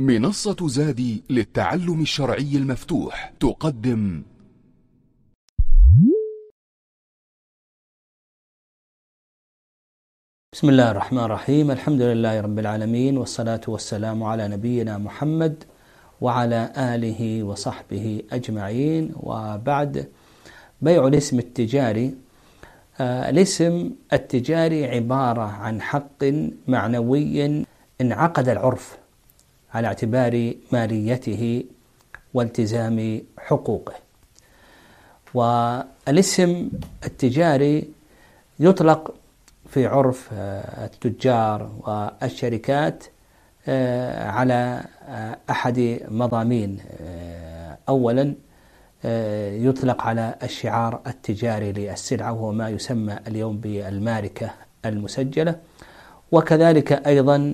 منصة زادي للتعلم الشرعي المفتوح تقدم بسم الله الرحمن الرحيم. الحمد لله رب العالمين، والصلاة والسلام على نبينا محمد وعلى آله وصحبه أجمعين، وبعد. بيع الاسم التجاري. الاسم التجاري عبارة عن حق معنوي انعقد العرف على اعتبار ماليته والتزام حقوقه. والاسم التجاري يطلق في عرف التجار والشركات على أحد مضامين. أولا يطلق على الشعار التجاري للسلعة، وهو ما يسمى اليوم بالماركة المسجلة، وكذلك أيضا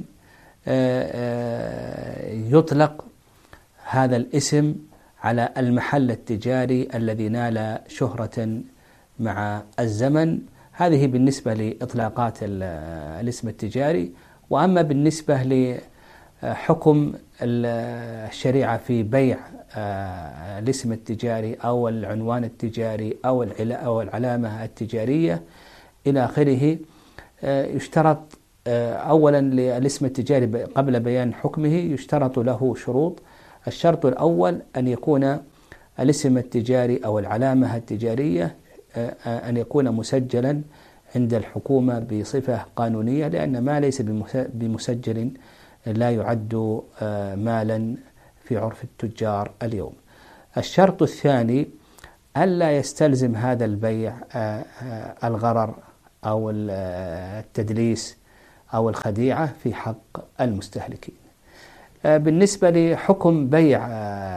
يطلق هذا الاسم على المحل التجاري الذي نال شهرة مع الزمن. هذه بالنسبة لإطلاقات الاسم التجاري. وأما بالنسبة لحكم الشريعة في بيع الاسم التجاري أو العنوان التجاري أو العلامة التجارية إلى آخره، يشترط أولا للاسم التجاري قبل بيان حكمه يشترط له شروط. الشرط الأول أن يكون الاسم التجاري أو العلامة التجارية أن يكون مسجلا عند الحكومة بصفة قانونية، لأن ما ليس بمسجل لا يعد مالا في عرف التجار اليوم. الشرط الثاني ألا يستلزم هذا البيع الغرر أو التدليس أو الخديعة في حق المستهلكين. بالنسبة لحكم بيع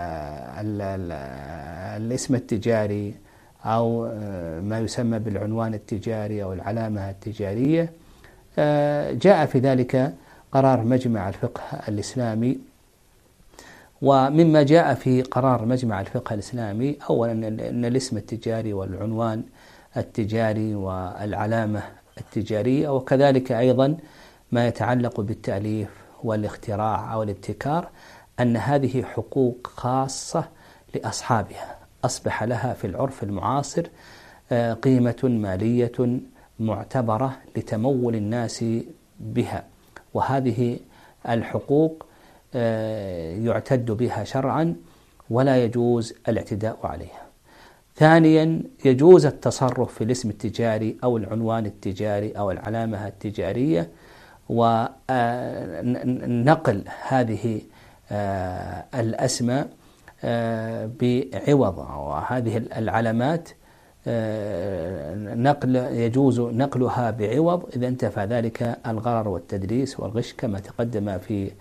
الاسم التجاري أو ما يسمى بالعنوان التجاري أو العلامة التجارية، جاء في ذلك قرار مجمع الفقه الإسلامي. ومما جاء في قرار مجمع الفقه الإسلامي أولا أن الاسم التجاري والعنوان التجاري والعلامة التجارية، وكذلك أيضا ما يتعلق بالتأليف والاختراع أو الابتكار، أن هذه حقوق خاصة لأصحابها أصبح لها في العرف المعاصر قيمة مالية معتبرة لتمول الناس بها، وهذه الحقوق يعتد بها شرعا ولا يجوز الاعتداء عليها. ثانيا يجوز التصرف في الاسم التجاري أو العنوان التجاري أو العلامة التجارية ونقل هذه الأسماء بعوض، وهذه العلامات يجوز نقلها بعوض إذا انتفى ذلك الغرر والتدليس والغش كما تقدم في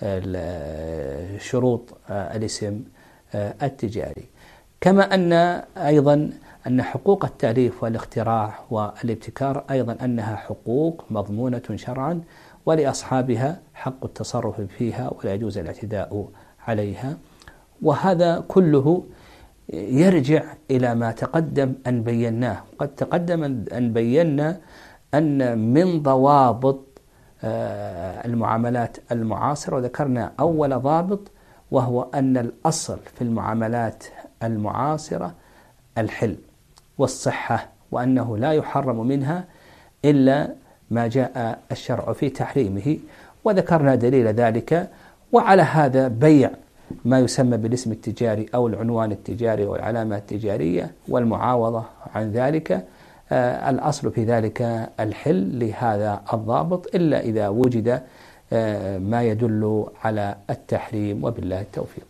شروط الاسم التجاري. كما أن أيضا أن حقوق التأليف والاختراع والابتكار أيضا أنها حقوق مضمونة شرعا ولأصحابها حق التصرف فيها ولا يجوز الاعتداء عليها. وهذا كله يرجع إلى ما تقدم أن بيناه. قد تقدم أن بينا أن من ضوابط المعاملات المعاصرة، وذكرنا أول ضابط وهو أن الأصل في المعاملات المعاصرة الحل والصحة، وأنه لا يحرم منها إلا ما جاء الشرع في تحريمه، وذكرنا دليل ذلك. وعلى هذا بيع ما يسمى بالاسم التجاري أو العنوان التجاري والعلامة التجارية والمعاوضة عن ذلك الأصل في ذلك الحل لهذا الضابط، إلا إذا وجد ما يدل على التحريم، وبالله التوفيق.